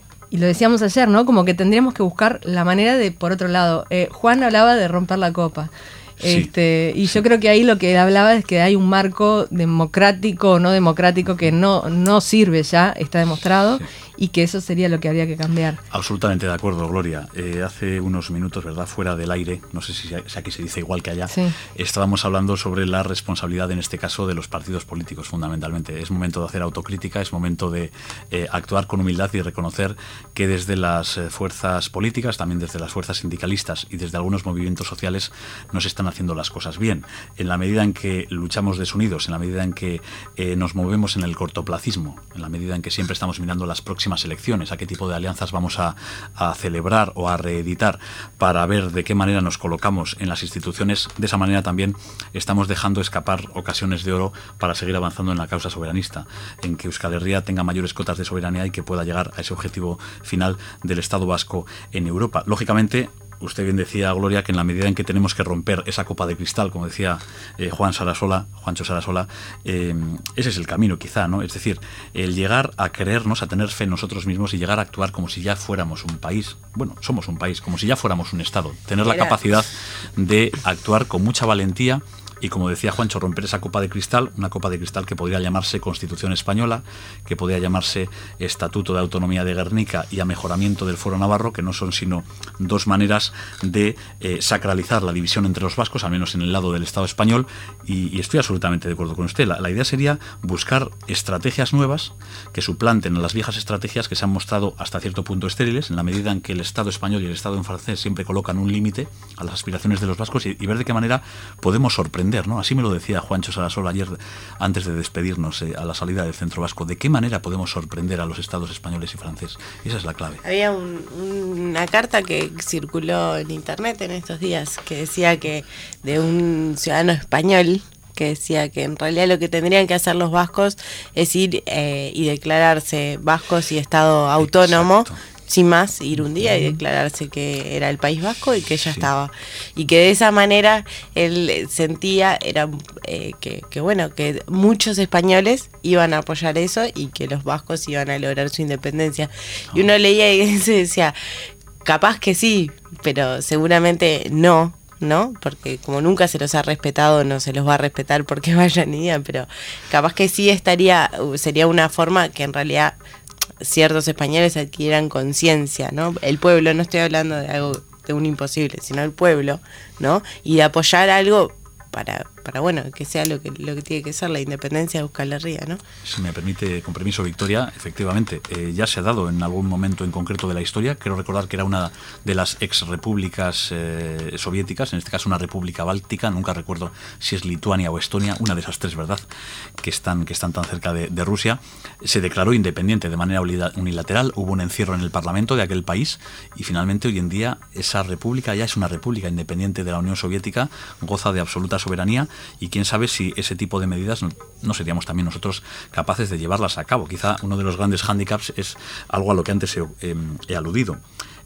y lo decíamos ayer, ¿no? Como que tendríamos que buscar la manera de, por otro lado, eh, Juan hablaba de romper la copa. Este, sí, y sí. yo creo que ahí lo que hablaba es que hay un marco democrático o no democrático que no, no sirve ya, está demostrado, sí. y que eso sería lo que habría que cambiar. Absolutamente de acuerdo, Gloria. Eh, hace unos minutos, ¿verdad?, fuera del aire, no sé si, si aquí se dice igual que allá, sí. estábamos hablando sobre la responsabilidad, en este caso, de los partidos políticos, fundamentalmente. Es momento de hacer autocrítica, es momento de eh, actuar con humildad y reconocer que desde las eh, fuerzas políticas, también desde las fuerzas sindicalistas y desde algunos movimientos sociales, nos están haciendo las cosas bien. En la medida en que luchamos desunidos, en la medida en que eh, nos movemos en el cortoplacismo, en la medida en que siempre estamos mirando las próximas elecciones, a qué tipo de alianzas vamos a, a celebrar o a reeditar para ver de qué manera nos colocamos en las instituciones, de esa manera también estamos dejando escapar ocasiones de oro para seguir avanzando en la causa soberanista, en que Euskal Herria tenga mayores cotas de soberanía y que pueda llegar a ese objetivo final del Estado vasco en Europa. Lógicamente, usted bien decía, Gloria, que en la medida en que tenemos que romper esa copa de cristal, como decía eh, Juan Sarasola, Juancho Sarasola, eh, ese es el camino quizá, ¿no? Es decir, el llegar a creernos, a tener fe en nosotros mismos y llegar a actuar como si ya fuéramos un país, bueno, somos un país, como si ya fuéramos un Estado, tener la capacidad de actuar con mucha valentía. Y como decía Juancho, romper esa copa de cristal, una copa de cristal que podría llamarse Constitución Española, que podría llamarse Estatuto de Autonomía de Guernica y Amejoramiento del Fuero Navarro, que no son sino dos maneras de eh, sacralizar la división entre los vascos, al menos en el lado del Estado español, y, y estoy absolutamente de acuerdo con usted. La, la idea sería buscar estrategias nuevas que suplanten a las viejas estrategias que se han mostrado hasta cierto punto estériles, en la medida en que el Estado español y el Estado en francés siempre colocan un límite a las aspiraciones de los vascos, y, y ver de qué manera podemos sorprender, ¿no? Así me lo decía Juancho Sarasola ayer, antes de despedirnos eh, a la salida del Centro Vasco. ¿De qué manera podemos sorprender a los estados españoles y francés? Esa es la clave. Había un, una carta que circuló en internet en estos días que decía que de un ciudadano español que decía que en realidad lo que tendrían que hacer los vascos es ir eh, y declararse vascos y estado autónomo. Exacto. Sin más, ir un día y declararse que era el País Vasco y que ya sí. estaba. Y que de esa manera él sentía era eh, que, que, bueno, que muchos españoles iban a apoyar eso y que los vascos iban a lograr su independencia. Oh. Y uno leía y se decía, capaz que sí, pero seguramente no. ¿no? Porque como nunca se los ha respetado, no se los va a respetar porque vayan y digan, pero capaz que sí estaría, sería una forma que en realidad ciertos españoles adquieran conciencia, ¿no? El pueblo, no estoy hablando de algo, de un imposible, sino el pueblo, ¿no? Y de apoyar algo para, para bueno, que sea lo que lo que tiene que ser la independencia de Euskal Herria, ¿no? Si me permite, con permiso, Victoria, efectivamente, eh, ya se ha dado en algún momento en concreto de la historia. Quiero recordar que era una de las ex repúblicas eh, soviéticas, en este caso una república báltica, nunca recuerdo si es Lituania o Estonia, una de esas tres, ¿verdad?, que están, que están tan cerca de, de Rusia. Se declaró independiente de manera unilateral, hubo un encierro en el Parlamento de aquel país y finalmente hoy en día esa república ya es una república independiente de la Unión Soviética, goza de absoluta soberanía y quién sabe si ese tipo de medidas no, no seríamos también nosotros capaces de llevarlas a cabo. Quizá uno de los grandes hándicaps es algo a lo que antes he, eh, he aludido.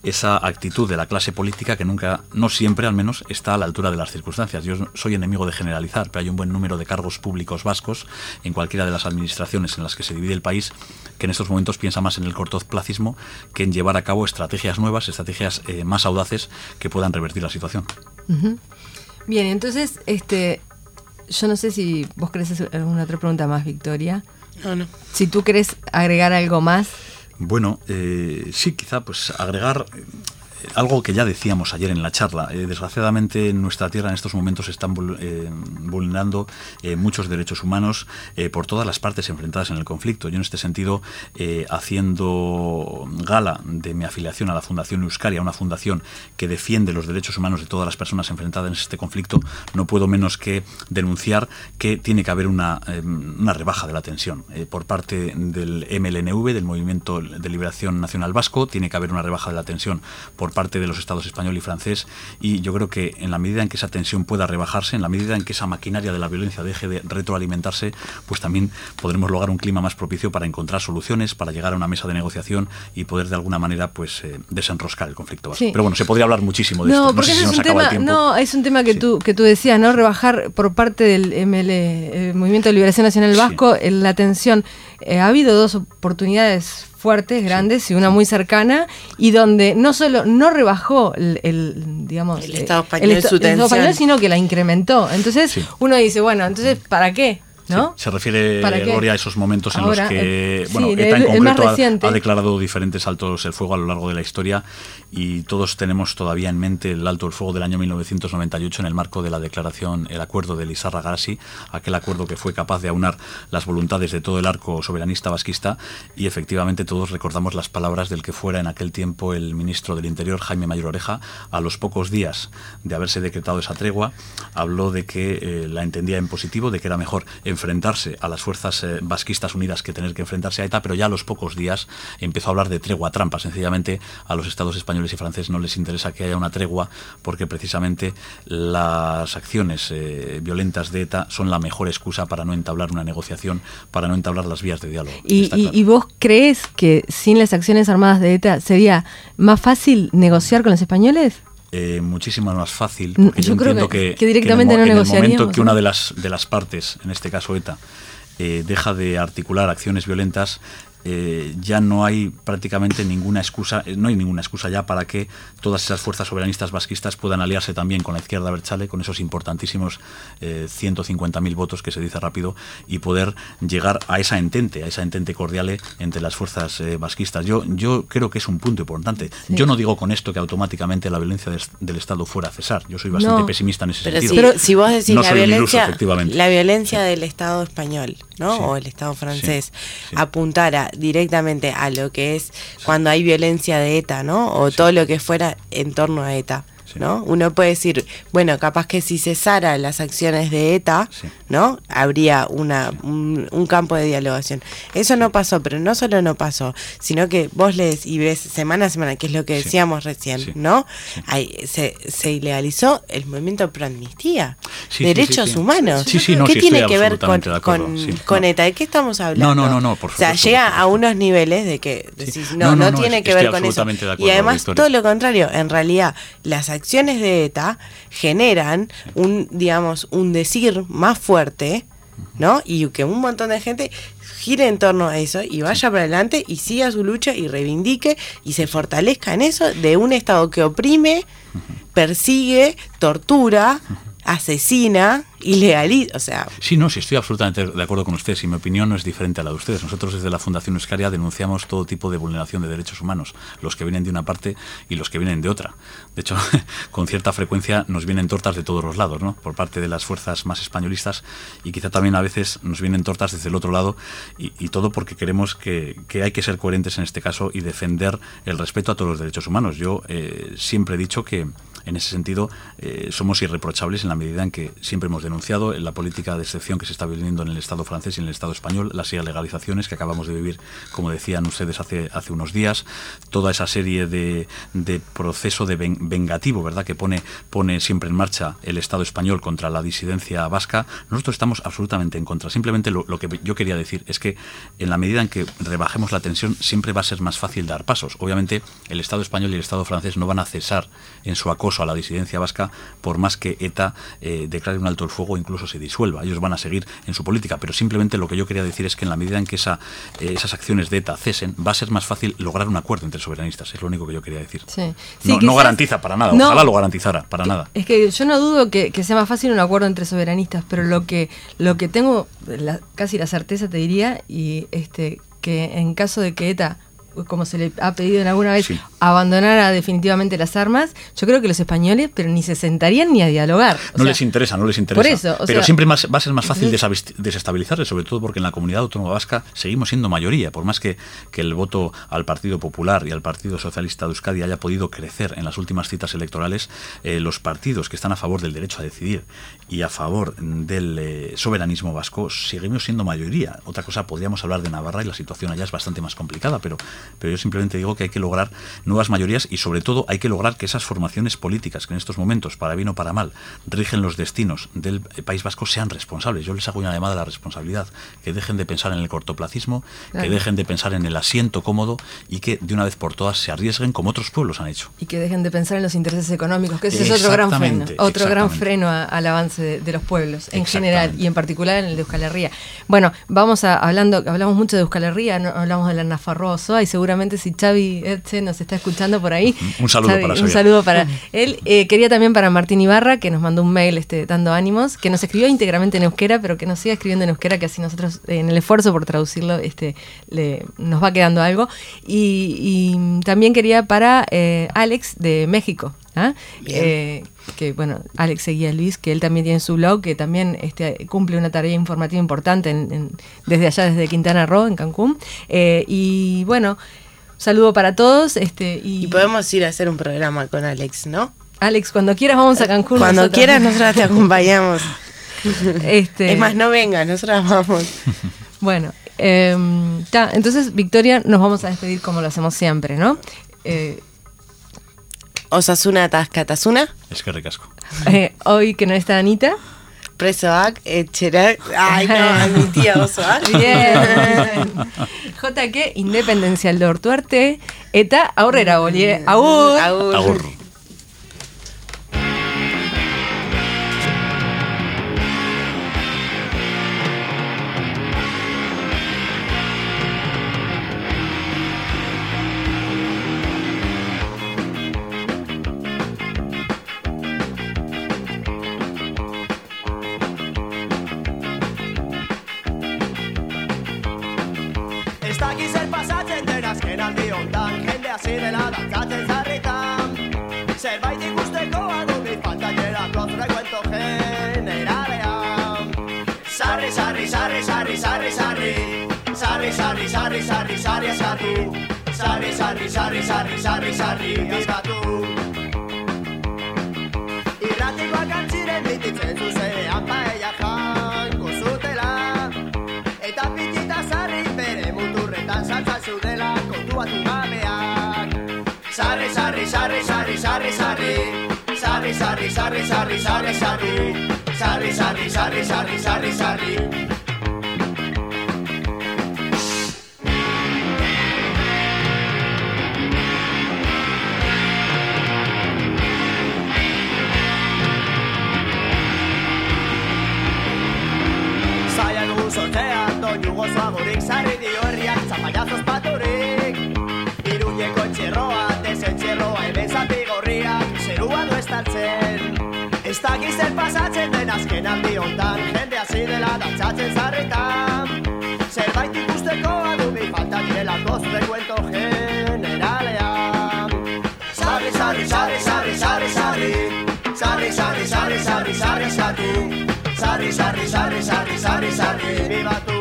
esa actitud de la clase política que nunca, no siempre al menos, está a la altura de las circunstancias. Yo soy enemigo de generalizar, pero hay un buen número de cargos públicos vascos en cualquiera de las administraciones en las que se divide el país que en estos momentos piensa más en el cortoplacismo que en llevar a cabo estrategias nuevas, estrategias eh, más audaces que puedan revertir la situación. Uh-huh. Bien, entonces, este, yo no sé si vos querés hacer alguna otra pregunta más, Victoria. No, no. Si tú querés agregar algo más. Bueno, eh, sí, quizá pues agregar eh, algo que ya decíamos ayer en la charla. Eh, desgraciadamente en nuestra tierra en estos momentos se están eh, vulnerando eh, muchos derechos humanos eh, por todas las partes enfrentadas en el conflicto. Yo en este sentido, eh, haciendo gala de mi afiliación a la Fundación Euskaria, una fundación que defiende los derechos humanos de todas las personas enfrentadas en este conflicto, no puedo menos que denunciar que tiene que haber una, eh, una rebaja de la tensión eh, por parte del M L N V, del Movimiento de Liberación Nacional Vasco. Tiene que haber una rebaja de la tensión por parte de los estados español y francés, y yo creo que en la medida en que esa tensión pueda rebajarse, en la medida en que esa maquinaria de la violencia deje de retroalimentarse, pues también podremos lograr un clima más propicio para encontrar soluciones, para llegar a una mesa de negociación y poder de alguna manera pues eh, desenroscar el conflicto vasco. Sí. Pero bueno, se podría hablar muchísimo de no, esto. No porque sé si es nos un acaba tema, el tiempo. No, es un tema que, sí. tú, que tú decías, ¿no? Rebajar por parte del M L, el Movimiento de Liberación Nacional Vasco, sí. la tensión. Eh, ha habido dos oportunidades fuertes, grandes, sí. y una muy cercana, y donde no solo no rebajó el, el digamos el Estado español, el, su el Estado español, sino que la incrementó. Entonces sí. uno dice, bueno, entonces ¿para qué? ¿No? Sí, se refiere, Gloria, a esos momentos en Ahora, los que eh, bueno, sí, ETA en el, concreto el ha, ha declarado diferentes altos el fuego a lo largo de la historia, y todos tenemos todavía en mente el alto el fuego del año mil novecientos noventa y ocho en el marco de la declaración, el acuerdo de Lizarra-Garasi, aquel acuerdo que fue capaz de aunar las voluntades de todo el arco soberanista vasquista, y efectivamente todos recordamos las palabras del que fuera en aquel tiempo el ministro del Interior, Jaime Mayor Oreja. A los pocos días de haberse decretado esa tregua, habló de que eh, la entendía en positivo, de que era mejor enfrentarse a las fuerzas eh, vasquistas unidas que tener que enfrentarse a ETA, pero ya a los pocos días empezó a hablar de tregua trampa. Sencillamente a los estados españoles y franceses no les interesa que haya una tregua, porque precisamente las acciones eh, violentas de ETA son la mejor excusa para no entablar una negociación, para no entablar las vías de diálogo. ¿Y, claro. y, ¿y vos crees que sin las acciones armadas de ETA sería más fácil negociar con los españoles? Eh, muchísimo más fácil, porque yo, yo entiendo que, que, que directamente que en, el, no en el momento que ¿no? una de las, de las partes, en este caso ETA, eh, deja de articular acciones violentas, eh, ya no hay prácticamente ninguna excusa, eh, no hay ninguna excusa ya para que todas esas fuerzas soberanistas vasquistas puedan aliarse también con la izquierda abertzale, con esos importantísimos eh, ciento cincuenta mil votos, que se dice rápido, y poder llegar a esa entente, a esa entente cordiale entre las fuerzas eh, vasquistas. Yo, yo creo que es un punto importante. Sí. Yo no digo con esto que automáticamente la violencia del, del Estado fuera a cesar. Yo soy bastante no. pesimista en ese pero sentido. Si, pero si vos decís no la violencia, iluso, la violencia sí. del Estado español, ¿no? Sí. o el Estado francés, sí. Sí. apuntara directamente a lo que es sí. cuando hay violencia de ETA, ¿no? O sí. todo lo que fuera en torno a ETA, ¿no? Uno puede decir, bueno, capaz que si cesara las acciones de ETA, sí. ¿no? Habría una sí. un, un campo de dialogación. Eso sí. no pasó, pero no solo no pasó, sino que vos lees y ves semana a semana, que es lo que decíamos sí. recién, sí. ¿no? Sí. Ahí se, se ilegalizó el movimiento pro amnistía, sí, derechos sí, sí, humanos. Sí, sí, no, ¿Qué sí, tiene que ver con, con, sí. con no. ETA? ¿De qué estamos hablando? No, no, no, no por supuesto. O sea, llega a unos niveles de que decís, sí. no, no, no, no, no tiene es, que ver con eso. Y además, Victoria. todo lo contrario, en realidad, las acciones de ETA generan un, digamos, un decir más fuerte, ¿no? Y que un montón de gente gire en torno a eso y vaya sí. para adelante y siga su lucha y reivindique y se fortalezca en eso de un Estado que oprime, persigue, tortura, asesina, ilegaliza, o sea... Sí, no, sí, estoy absolutamente de acuerdo con ustedes y mi opinión no es diferente a la de ustedes. Nosotros desde la Fundación Euskaria denunciamos todo tipo de vulneración de derechos humanos, los que vienen de una parte y los que vienen de otra. De hecho, con cierta frecuencia nos vienen tortas de todos los lados, ¿no? Por parte de las fuerzas más españolistas, y quizá también a veces nos vienen tortas desde el otro lado, y, y todo porque queremos que, que hay que ser coherentes en este caso y defender el respeto a todos los derechos humanos. Yo eh, siempre he dicho que en ese sentido eh, somos irreprochables en la medida en que siempre hemos denunciado denunciado, la política de excepción que se está viviendo en el Estado francés y en el Estado español, las ilegalizaciones que acabamos de vivir, como decían ustedes hace, hace unos días, toda esa serie de, de proceso de ven, vengativo, ¿verdad?, que pone, pone siempre en marcha el Estado español contra la disidencia vasca. Nosotros estamos absolutamente en contra. Simplemente lo, lo que yo quería decir es que en la medida en que rebajemos la tensión, siempre va a ser más fácil dar pasos. Obviamente, el Estado español y el Estado francés no van a cesar en su acoso a la disidencia vasca por más que ETA eh, declare un alto el fuego o incluso se disuelva. Ellos van a seguir en su política, pero simplemente lo que yo quería decir es que en la medida en que esa, eh, esas acciones de ETA cesen, va a ser más fácil lograr un acuerdo entre soberanistas. Es lo único que yo quería decir. Sí. Sí, no, quizás, no garantiza para nada, no, ojalá lo garantizara, para que, nada. Es que yo no dudo que, que sea más fácil un acuerdo entre soberanistas, pero lo que, lo que tengo la, casi la certeza, te diría, y este que en caso de que ETA, como se le ha pedido en alguna vez, sí, abandonara definitivamente las armas, yo creo que los españoles, pero ni se sentarían ni a dialogar. O no sea, les interesa, no les interesa. Por eso, o pero sea, siempre más, va a ser más fácil entonces, desestabilizarles, sobre todo porque en la comunidad autónoma vasca seguimos siendo mayoría, por más que, que el voto al Partido Popular y al Partido Socialista de Euskadi haya podido crecer en las últimas citas electorales, eh, los partidos que están a favor del derecho a decidir y a favor del eh, soberanismo vasco seguimos siendo mayoría. Otra cosa, podríamos hablar de Navarra y la situación allá es bastante más complicada, pero, pero yo simplemente digo que hay que lograr nuevas mayorías y sobre todo hay que lograr que esas formaciones políticas que en estos momentos, para bien o para mal, rigen los destinos del País Vasco sean responsables. Yo les hago una llamada a la responsabilidad, que dejen de pensar en el cortoplacismo, claro, que dejen de pensar en el asiento cómodo y que de una vez por todas se arriesguen como otros pueblos han hecho. Y que dejen de pensar en los intereses económicos, que ese es otro gran freno, otro gran freno a, al avance de, de los pueblos en general y en particular en el de Euskal Herria. Bueno, vamos a, hablando, hablamos mucho de Euskal Herria, no, hablamos de la Nafarroa Osoa y seguramente si Xavi Ertze nos está escuchando por ahí, un saludo Xavi, para un saludo para él. Eh, quería también para Martín Ibarra, que nos mandó un mail este, dando ánimos, que nos escribió íntegramente en euskera, pero que nos siga escribiendo en euskera, que así nosotros eh, en el esfuerzo por traducirlo este, le, nos va quedando algo. Y, y también quería para eh, Alex de México, ¿ah? Eh, que bueno, Alex seguía a Luis, que él también tiene su blog, que también este, cumple una tarea informativa importante en, en, desde allá, desde Quintana Roo, en Cancún. Eh, y bueno, saludo para todos. Este, y, y podemos ir a hacer un programa con Alex, ¿no? Alex, cuando quieras vamos a Cancún. Cuando nosotros. quieras nosotras te acompañamos. Este, es más, no vengas, nosotras vamos. Bueno, eh, ta, entonces Victoria, nos vamos a despedir como lo hacemos siempre, ¿no? Eh, Osasuna Tascatasuna. Es que ricasco. Eh, hoy que no está Anita. Presoak, etxera. Ay, no, mi tía Osoak. Bien. J K, Independencia del Ortuarte. Eta, aurrera, olie. Agur. Agur. Agur. Zerbait ikusteko adubi falta gerako frekuento generalean. Sarri, sarri, sarri, sarri, sarri, sarri. Sarri, sarri, sarri, sarri, sarri, eskatu. Sarri, sarri, sarri, sarri, sarri, sarri, eskatu. Irratikoak antziren bititzen zuzenean paella jango zutela. Eta pitita sarri bere muturretan saltza zudela kontuatu gabeak. Sarri, sarri, sarri, sarri, sarri, sarri. Sarri, sarri, sarri, sarri, sarri, sarri. Sarri, sarri, sarri, sarri, sarri, sarri. Zaila dugu sortean, doinu gozoagorik sarri dio herriak zapallazos paturik. Iruñeko txerroa, desentxerroa, hemen zapi gorriak, zerua du estaltzen. Ez dakiz zer pasatzen den azken aldi hontan, jende hasi dela dantzatzen zarritan. Zerbait ikusteko adubi falta direlako zure kuento generalean. Sarri, sarri, sarri, sarri, sarri, sarri. Sarri, sarri, sarri, sarri, sarri, sarri. Sarri, sarri, sarri, sarri, sarri, sarri, bibatu.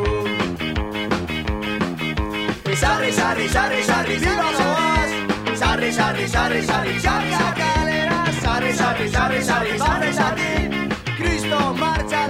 Sarri, sarri, sarri, sarri, viva zoaz. Sarri, sarri, sarri, sarri, sarri, sarri, sarri, sarri, sarri, sarri, sarri, sarri, Cristo marcha.